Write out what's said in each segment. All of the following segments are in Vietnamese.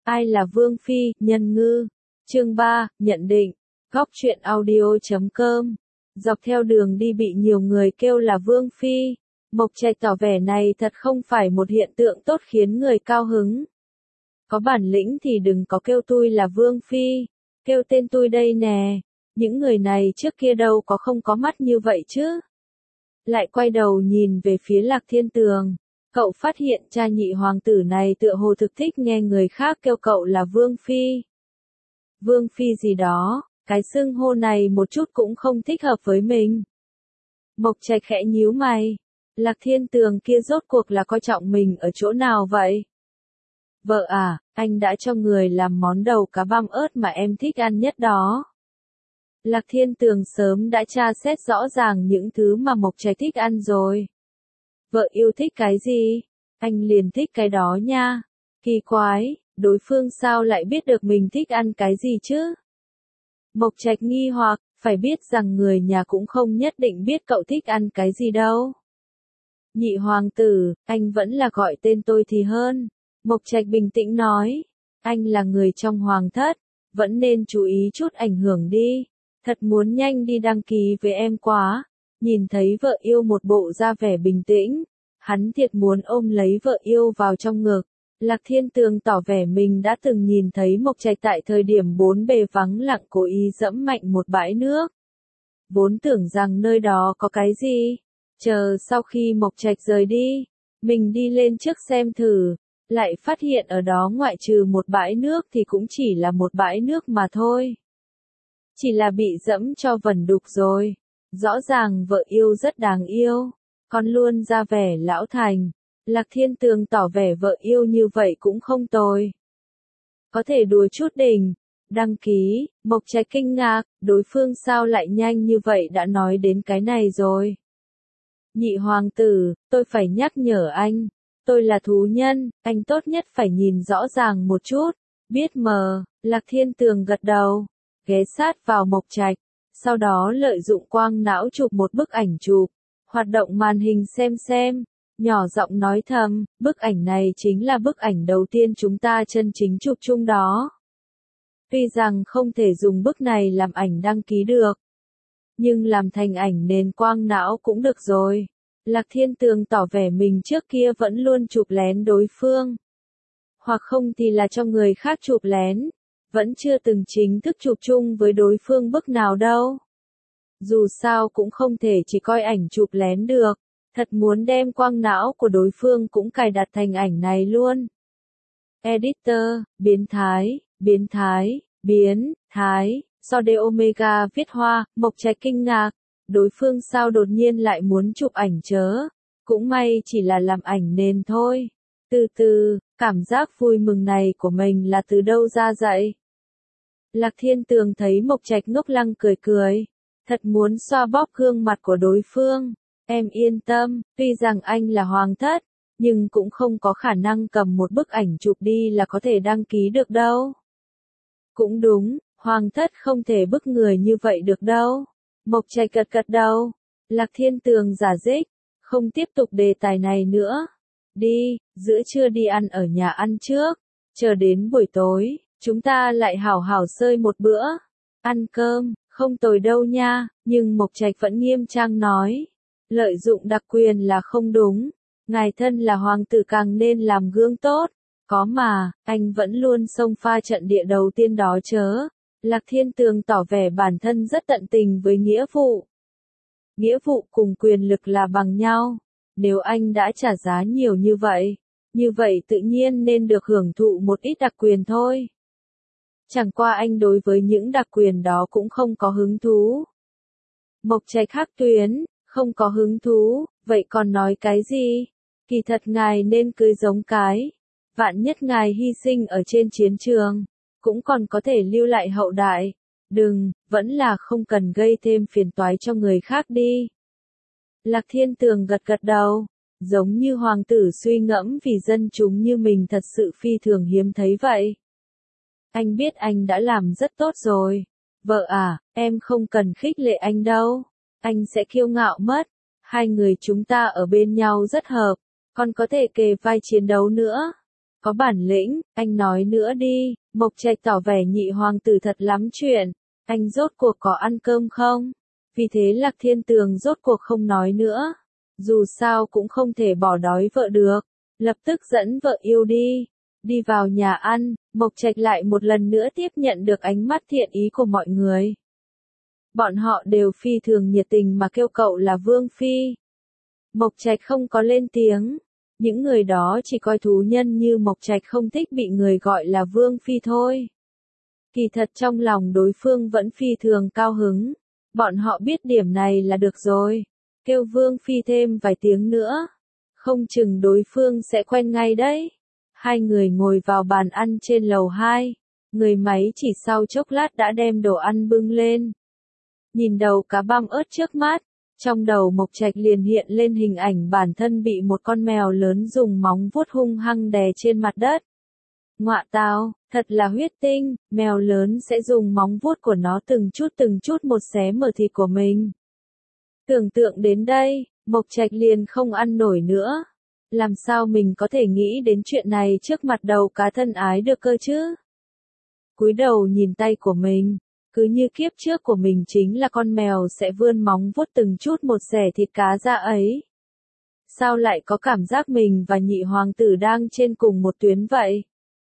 Ai là Vương Phi, Nhân Ngư. Chương 3, nhận định. Góc truyện audio.com. Dọc theo đường đi bị nhiều người kêu là Vương Phi. Mộc Trạch tỏ vẻ này thật không phải một hiện tượng tốt khiến người cao hứng. Có bản lĩnh thì đừng có kêu tôi là Vương Phi. Kêu tên tôi đây nè. Những người này trước kia đâu có không có mắt như vậy chứ. Lại quay đầu nhìn về phía Lạc Thiên Tường. Cậu phát hiện cha nhị hoàng tử này tựa hồ thực thích nghe người khác kêu cậu là Vương Phi. Vương Phi gì đó, cái xưng hô này một chút cũng không thích hợp với mình. Mộc Trạch khẽ nhíu mày. Lạc Thiên Tường kia rốt cuộc là coi trọng mình ở chỗ nào vậy? Vợ à, anh đã cho người làm món đầu cá băm ớt mà em thích ăn nhất đó. Lạc Thiên Tường sớm đã tra xét rõ ràng những thứ mà Mộc Trạch thích ăn rồi. Vợ yêu thích cái gì? Anh liền thích cái đó nha. Kỳ quái, đối phương sao lại biết được mình thích ăn cái gì chứ? Mộc Trạch nghi hoặc, phải biết rằng người nhà cũng không nhất định biết cậu thích ăn cái gì đâu. Nhị hoàng tử, anh vẫn là gọi tên tôi thì hơn. Mộc Trạch bình tĩnh nói, anh là người trong hoàng thất, vẫn nên chú ý chút ảnh hưởng đi. Thật muốn nhanh đi đăng ký với em quá. Nhìn thấy vợ yêu một bộ da vẻ bình tĩnh, hắn thiệt muốn ôm lấy vợ yêu vào trong ngực. Lạc Thiên Tường tỏ vẻ mình đã từng nhìn thấy Mộc Trạch tại thời điểm bốn bề vắng lặng cố ý dẫm mạnh một bãi nước. Vốn tưởng rằng nơi đó có cái gì, chờ sau khi Mộc Trạch rời đi, mình đi lên trước xem thử, lại phát hiện ở đó ngoại trừ một bãi nước thì cũng chỉ là một bãi nước mà thôi. Chỉ là bị dẫm cho vẩn đục rồi. Rõ ràng vợ yêu rất đáng yêu, còn luôn ra vẻ lão thành. Lạc Thiên Tường tỏ vẻ vợ yêu như vậy cũng không tồi. Có thể đùa chút đỉnh. Đăng ký, Mộc Trạch kinh ngạc, đối phương sao lại nhanh như vậy đã nói đến cái này rồi. Nhị hoàng tử, tôi phải nhắc nhở anh. Tôi là thú nhân, anh tốt nhất phải nhìn rõ ràng một chút. Biết mờ, Lạc Thiên Tường gật đầu, ghé sát vào Mộc Trạch. Sau đó lợi dụng quang não chụp một bức ảnh chụp, hoạt động màn hình xem, nhỏ giọng nói thầm, bức ảnh này chính là bức ảnh đầu tiên chúng ta chân chính chụp chung đó. Tuy rằng không thể dùng bức này làm ảnh đăng ký được, nhưng làm thành ảnh nền quang não cũng được rồi. Lạc Thiên Tường tỏ vẻ mình trước kia vẫn luôn chụp lén đối phương. Hoặc không thì là cho người khác chụp lén. Vẫn chưa từng chính thức chụp chung với đối phương bức nào đâu. Dù sao cũng không thể chỉ coi ảnh chụp lén được, thật muốn đem quang não của đối phương cũng cài đặt thành ảnh này luôn. Editor, biến thái, so de Omega viết hoa, Mộc Trạch kinh ngạc, đối phương sao đột nhiên lại muốn chụp ảnh chớ, cũng may chỉ là làm ảnh nền thôi. Từ từ, cảm giác vui mừng này của mình là từ đâu ra vậy? Lạc Thiên Tường thấy Mộc Trạch ngốc lăng cười, thật muốn xoa bóp gương mặt của đối phương. Em yên tâm, tuy rằng anh là hoàng thất, nhưng cũng không có khả năng cầm một bức ảnh chụp đi là có thể đăng ký được đâu. Cũng đúng, hoàng thất không thể bức người như vậy được đâu. Mộc Trạch gật đầu. Lạc Thiên Tường giả dích, không tiếp tục đề tài này nữa. Đi, giữa trưa đi ăn ở nhà ăn trước, chờ đến buổi tối, chúng ta lại hảo hảo xơi một bữa. Ăn cơm, không tồi đâu nha, nhưng Mộc Trạch vẫn nghiêm trang nói. Lợi dụng đặc quyền là không đúng. Ngài thân là hoàng tử càng nên làm gương tốt. Có mà, anh vẫn luôn xông pha trận địa đầu tiên đó chớ. Lạc Thiên Tường tỏ vẻ bản thân rất tận tình với nghĩa vụ. Nghĩa vụ cùng quyền lực là bằng nhau. Nếu anh đã trả giá nhiều như vậy tự nhiên nên được hưởng thụ một ít đặc quyền thôi. Chẳng qua anh đối với những đặc quyền đó cũng không có hứng thú. Mộc Trạch hắc tuyến, không có hứng thú, vậy còn nói cái gì? Kỳ thật ngài nên cưới giống cái. Vạn nhất ngài hy sinh ở trên chiến trường, cũng còn có thể lưu lại hậu đại. Đừng, vẫn là không cần gây thêm phiền toái cho người khác đi. Lạc Thiên Tường gật đầu, giống như hoàng tử suy ngẫm vì dân chúng như mình thật sự phi thường hiếm thấy vậy. Anh biết anh đã làm rất tốt rồi. Vợ à, em không cần khích lệ anh đâu. Anh sẽ kiêu ngạo mất. Hai người chúng ta ở bên nhau rất hợp, còn có thể kề vai chiến đấu nữa. Có bản lĩnh, anh nói nữa đi, Mộc Trạch tỏ vẻ nhị hoàng tử thật lắm chuyện, anh rốt cuộc có ăn cơm không? Vì thế Lạc Thiên Tường rốt cuộc không nói nữa, dù sao cũng không thể bỏ đói vợ được, lập tức dẫn vợ yêu đi. Đi vào nhà ăn, Mộc Trạch lại một lần nữa tiếp nhận được ánh mắt thiện ý của mọi người. Bọn họ đều phi thường nhiệt tình mà kêu cậu là Vương Phi. Mộc Trạch không có lên tiếng. Những người đó chỉ coi thú nhân như Mộc Trạch không thích bị người gọi là Vương Phi thôi. Kỳ thật trong lòng đối phương vẫn phi thường cao hứng. Bọn họ biết điểm này là được rồi. Kêu Vương Phi thêm vài tiếng nữa. Không chừng đối phương sẽ quen ngay đấy. Hai người ngồi vào bàn ăn trên lầu 2. Người máy chỉ sau chốc lát đã đem đồ ăn bưng lên. Nhìn đầu cá băm ớt trước mắt. Trong đầu Mộc Trạch liền hiện lên hình ảnh bản thân bị một con mèo lớn dùng móng vuốt hung hăng đè trên mặt đất. Ngọa tào, thật là huyết tinh, mèo lớn sẽ dùng móng vuốt của nó từng chút một xé mở thịt của mình. Tưởng tượng đến đây, Mộc Trạch liền không ăn nổi nữa. Làm sao mình có thể nghĩ đến chuyện này trước mặt đầu cá thân ái được cơ chứ? Cúi đầu nhìn tay của mình. Cứ như kiếp trước của mình chính là con mèo sẽ vươn móng vuốt từng chút một xẻ thịt cá ra ấy. Sao lại có cảm giác mình và nhị hoàng tử đang trên cùng một tuyến vậy?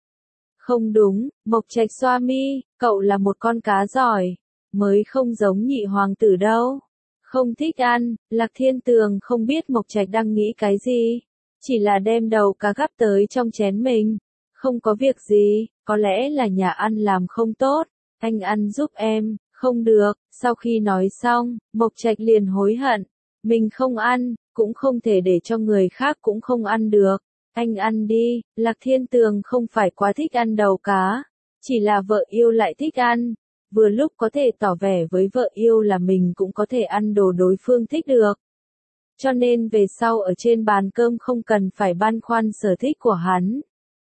Không đúng, Mộc Trạch xoa mi, cậu là một con cá giỏi, mới không giống nhị hoàng tử đâu. Không thích ăn, Lạc Thiên Tường không biết Mộc Trạch đang nghĩ cái gì, chỉ là đem đầu cá gắp tới trong chén mình. Không có việc gì, có lẽ là nhà ăn làm không tốt. Anh ăn giúp em, không được. Sau khi nói xong, Mộc Trạch liền hối hận. Mình không ăn, cũng không thể để cho người khác cũng không ăn được. Anh ăn đi. Lạc Thiên Tường không phải quá thích ăn đầu cá, chỉ là vợ yêu lại thích ăn. Vừa lúc có thể tỏ vẻ với vợ yêu là mình cũng có thể ăn đồ đối phương thích được. Cho nên về sau ở trên bàn cơm không cần phải băn khoăn sở thích của hắn.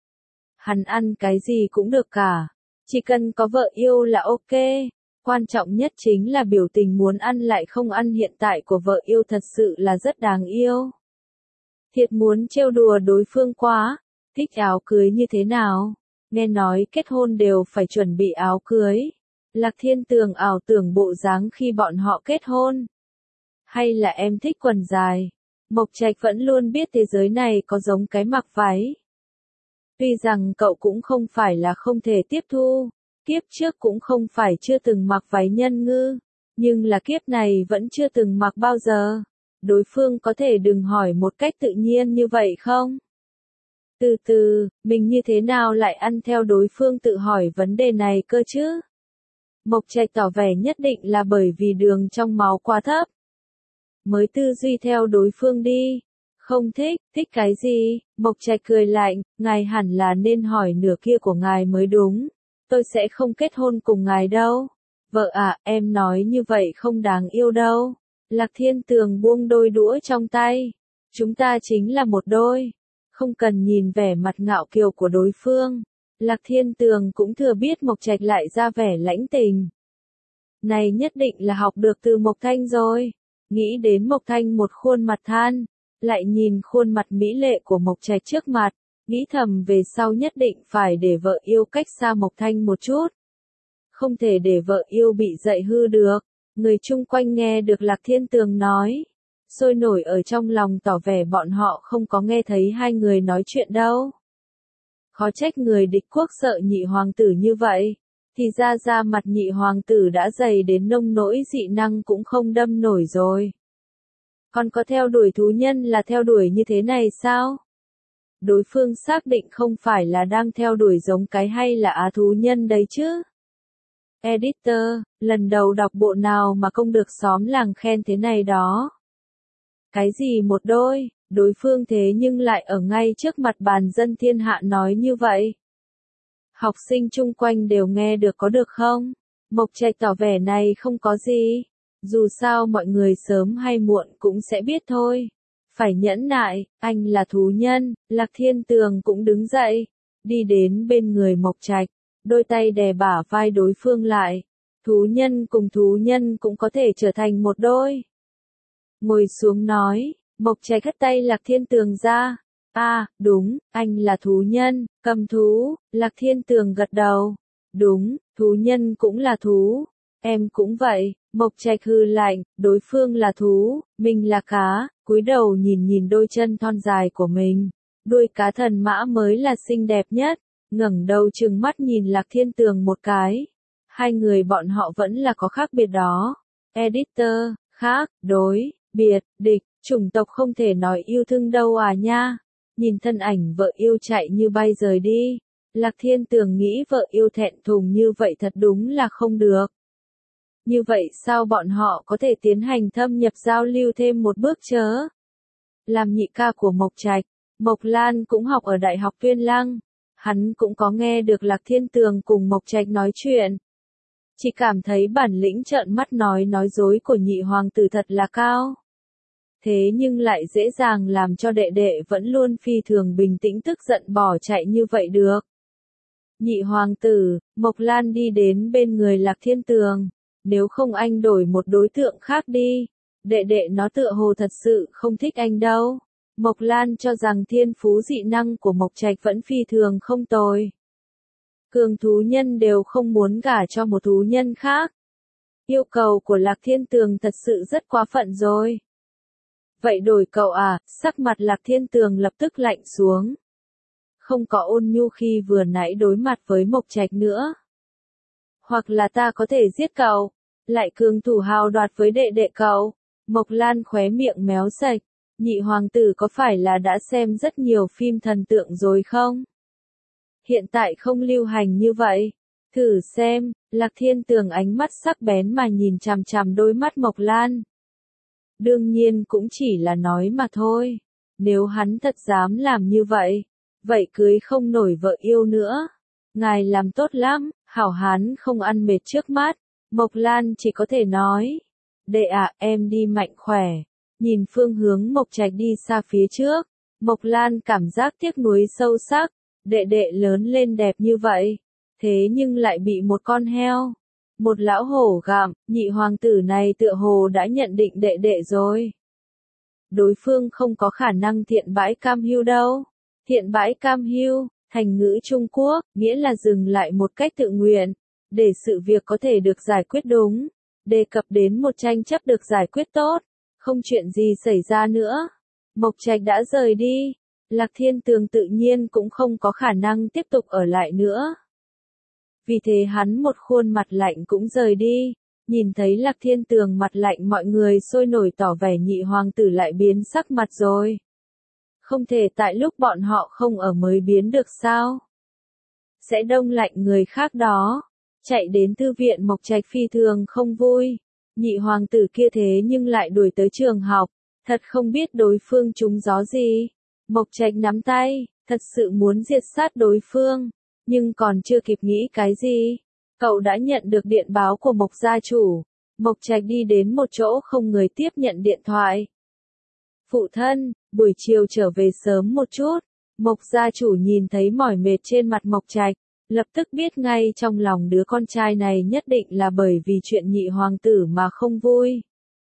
Hắn ăn cái gì cũng được cả. Chỉ cần có vợ yêu là ok. Quan trọng nhất chính là biểu tình muốn ăn lại không ăn hiện tại của vợ yêu thật sự là rất đáng yêu. Thiệt muốn trêu đùa đối phương quá. Thích áo cưới như thế nào? Nghe nói kết hôn đều phải chuẩn bị áo cưới. Lạc Thiên Tường ảo tưởng bộ dáng khi bọn họ kết hôn. Hay là em thích quần dài? Mộc Trạch vẫn luôn biết thế giới này có giống cái mặc váy. Tuy rằng cậu cũng không phải là không thể tiếp thu, kiếp trước cũng không phải chưa từng mặc váy nhân ngư, nhưng là kiếp này vẫn chưa từng mặc bao giờ. Đối phương có thể đừng hỏi một cách tự nhiên như vậy không? Từ từ, mình như thế nào lại ăn theo đối phương tự hỏi vấn đề này cơ chứ? Mộc Trạch tỏ vẻ nhất định là bởi vì đường trong máu quá thấp. Mới tư duy theo đối phương đi. Không thích, thích cái gì? Mộc Trạch cười lạnh, ngài hẳn là nên hỏi nửa kia của ngài mới đúng. Tôi sẽ không kết hôn cùng ngài đâu. Vợ ạ, em nói như vậy không đáng yêu đâu. Lạc Thiên Tường buông đôi đũa trong tay. Chúng ta chính là một đôi. Không cần nhìn vẻ mặt ngạo kiều của đối phương. Lạc Thiên Tường cũng thừa biết Mộc Trạch lại ra vẻ lãnh tình. Này nhất định là học được từ Mộc Thanh rồi. Nghĩ đến Mộc Thanh một khuôn mặt than. Lại nhìn khuôn mặt mỹ lệ của Mộc Trạch trước mặt, nghĩ thầm về sau nhất định phải để vợ yêu cách xa Mộc Thanh một chút. Không thể để vợ yêu bị dạy hư được. Người chung quanh nghe được Lạc Thiên Tường nói, sôi nổi ở trong lòng tỏ vẻ bọn họ không có nghe thấy hai người nói chuyện đâu. Khó trách người địch quốc sợ nhị hoàng tử như vậy, thì ra mặt nhị hoàng tử đã dày đến nông nỗi dị năng cũng không đâm nổi rồi. Còn có theo đuổi thú nhân là theo đuổi như thế này sao? Đối phương xác định không phải là đang theo đuổi giống cái hay là á thú nhân đấy chứ? Editor, lần đầu đọc bộ nào mà không được xóm làng khen thế này đó. Cái gì một đôi, đối phương thế nhưng lại ở ngay trước mặt bàn dân thiên hạ nói như vậy. Học sinh chung quanh đều nghe được có được không? Mộc Trạch tỏ vẻ này không có gì. Dù sao mọi người sớm hay muộn cũng sẽ biết thôi. Phải nhẫn nại, anh là thú nhân. Lạc Thiên Tường cũng đứng dậy, đi đến bên người Mộc Trạch, đôi tay đè bả vai đối phương lại. Thú nhân cũng có thể trở thành một đôi. Ngồi xuống nói, Mộc Trạch hất tay Lạc Thiên Tường ra. Đúng, anh là thú nhân, cầm thú, Lạc Thiên Tường gật đầu. Đúng, thú nhân cũng là thú. Em cũng vậy, Mộc Trạch hừ lạnh, đối phương là thú, mình là cá, cúi đầu nhìn nhìn đôi chân thon dài của mình. Đuôi cá thần mã mới là xinh đẹp nhất, ngẩng đầu trừng mắt nhìn Lạc Thiên Tường một cái. Hai người bọn họ vẫn là có khác biệt đó. Editor, khác, đối, biệt, địch, chủng tộc không thể nói yêu thương đâu à nha. Nhìn thân ảnh vợ yêu chạy như bay rời đi. Lạc Thiên Tường nghĩ vợ yêu thẹn thùng như vậy thật đúng là không được. Như vậy sao bọn họ có thể tiến hành thâm nhập giao lưu thêm một bước chớ? Làm nhị ca của Mộc Trạch, Mộc Lan cũng học ở Đại học Tuyên Lăng. Hắn cũng có nghe được Lạc Thiên Tường cùng Mộc Trạch nói chuyện. Chỉ cảm thấy bản lĩnh trợn mắt nói dối của nhị hoàng tử thật là cao. Thế nhưng lại dễ dàng làm cho đệ đệ vẫn luôn phi thường bình tĩnh tức giận bỏ chạy như vậy được. Nhị hoàng tử, Mộc Lan đi đến bên người Lạc Thiên Tường. Nếu không anh đổi một đối tượng khác đi. Đệ đệ nó tựa hồ thật sự không thích anh đâu. Mộc Lan cho rằng thiên phú dị năng của Mộc Trạch vẫn phi thường không tồi. Cường thú nhân đều không muốn gả cho một thú nhân khác. Yêu cầu của Lạc Thiên Tường thật sự rất quá phận rồi. Vậy đổi cậu à, sắc mặt Lạc Thiên Tường lập tức lạnh xuống. Không có ôn nhu khi vừa nãy đối mặt với Mộc Trạch nữa. Hoặc là ta có thể giết cậu, lại cường thủ hào đoạt với đệ đệ cậu. Mộc Lan khóe miệng méo sạch. Nhị hoàng tử có phải là đã xem rất nhiều phim thần tượng rồi không? Hiện tại không lưu hành như vậy. Thử xem, Lạc Thiên Tường ánh mắt sắc bén mà nhìn chằm chằm đôi mắt Mộc Lan. Đương nhiên cũng chỉ là nói mà thôi. Nếu hắn thật dám làm như vậy, vậy cưới không nổi vợ yêu nữa. Ngài làm tốt lắm, hảo hán không ăn mệt trước mắt. Mộc Lan chỉ có thể nói. Đệ ạ, em đi mạnh khỏe. Nhìn phương hướng Mộc Trạch đi xa phía trước. Mộc Lan cảm giác tiếc nuối sâu sắc. Đệ đệ lớn lên đẹp như vậy. Thế nhưng lại bị một con heo. Một lão hổ gặm, nhị hoàng tử này tựa hồ đã nhận định đệ đệ rồi. Đối phương không có khả năng thiện bãi cam hưu đâu. Thiện bãi cam hưu, thành ngữ Trung Quốc, nghĩa là dừng lại một cách tự nguyện, để sự việc có thể được giải quyết đúng, đề cập đến một tranh chấp được giải quyết tốt, không chuyện gì xảy ra nữa. Mộc Trạch đã rời đi, Lạc Thiên Tường tự nhiên cũng không có khả năng tiếp tục ở lại nữa. Vì thế hắn một khuôn mặt lạnh cũng rời đi, nhìn thấy Lạc Thiên Tường mặt lạnh mọi người sôi nổi tỏ vẻ nhị hoàng tử lại biến sắc mặt rồi. Không thể tại lúc bọn họ không ở mới biến được sao? Sẽ đông lạnh người khác đó. Chạy đến thư viện Mộc Trạch phi thường không vui. Nhị hoàng tử kia thế nhưng lại đuổi tới trường học. Thật không biết đối phương trúng gió gì. Mộc Trạch nắm tay, thật sự muốn diệt sát đối phương. Nhưng còn chưa kịp nghĩ cái gì. Cậu đã nhận được điện báo của Mộc gia chủ. Mộc Trạch đi đến một chỗ không người tiếp nhận điện thoại. Phụ thân, buổi chiều trở về sớm một chút. Mộc gia chủ nhìn thấy mỏi mệt trên mặt Mộc Trạch, lập tức biết ngay trong lòng đứa con trai này nhất định là bởi vì chuyện nhị hoàng tử mà không vui.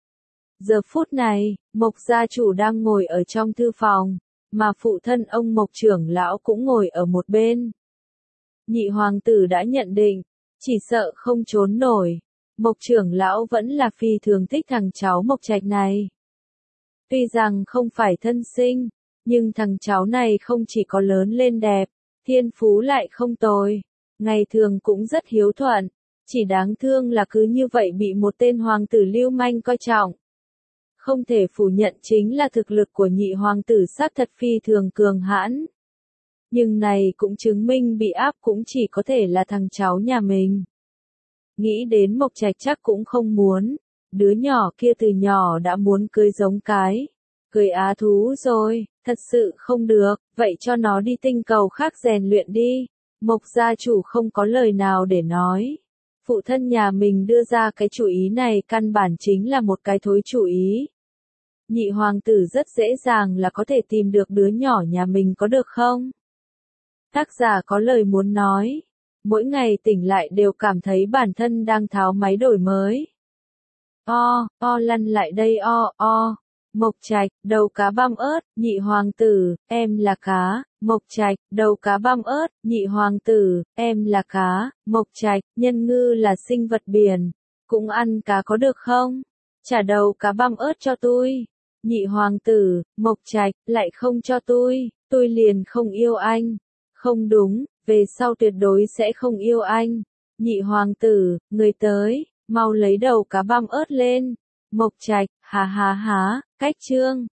Giờ phút này, Mộc gia chủ đang ngồi ở trong thư phòng, mà phụ thân ông Mộc trưởng lão cũng ngồi ở một bên. Nhị hoàng tử đã nhận định, chỉ sợ không trốn nổi. Mộc trưởng lão vẫn là phi thường thích thằng cháu Mộc Trạch này. Tuy rằng không phải thân sinh, nhưng thằng cháu này không chỉ có lớn lên đẹp, thiên phú lại không tồi, ngày thường cũng rất hiếu thuận, chỉ đáng thương là cứ như vậy bị một tên hoàng tử lưu manh coi trọng. Không thể phủ nhận chính là thực lực của nhị hoàng tử xác thật phi thường cường hãn. Nhưng này cũng chứng minh bị áp cũng chỉ có thể là thằng cháu nhà mình. Nghĩ đến Mộc Trạch chắc cũng không muốn. Đứa nhỏ kia từ nhỏ đã muốn cưới giống cái. Cưới á thú rồi, thật sự không được, vậy cho nó đi tinh cầu khác rèn luyện đi. Mộc gia chủ không có lời nào để nói. Phụ thân nhà mình đưa ra cái chủ ý này căn bản chính là một cái thối chủ ý. Nhị hoàng tử rất dễ dàng là có thể tìm được đứa nhỏ nhà mình có được không? Tác giả có lời muốn nói. Mỗi ngày tỉnh lại đều cảm thấy bản thân đang tháo máy đổi mới. Lăn lại đây Mộc Trạch, đầu cá băm ớt, nhị hoàng tử, em là cá. Mộc Trạch, đầu cá băm ớt, nhị hoàng tử, em là cá. Mộc Trạch, nhân ngư là sinh vật biển, cũng ăn cá có được không? Trả đầu cá băm ớt cho tôi. Nhị hoàng tử, Mộc Trạch, lại không cho tôi liền không yêu anh. Không đúng, về sau tuyệt đối sẽ không yêu anh. Nhị hoàng tử, người tới, mau lấy đầu cá băm ớt lên. Mộc Trạch, há, cách chương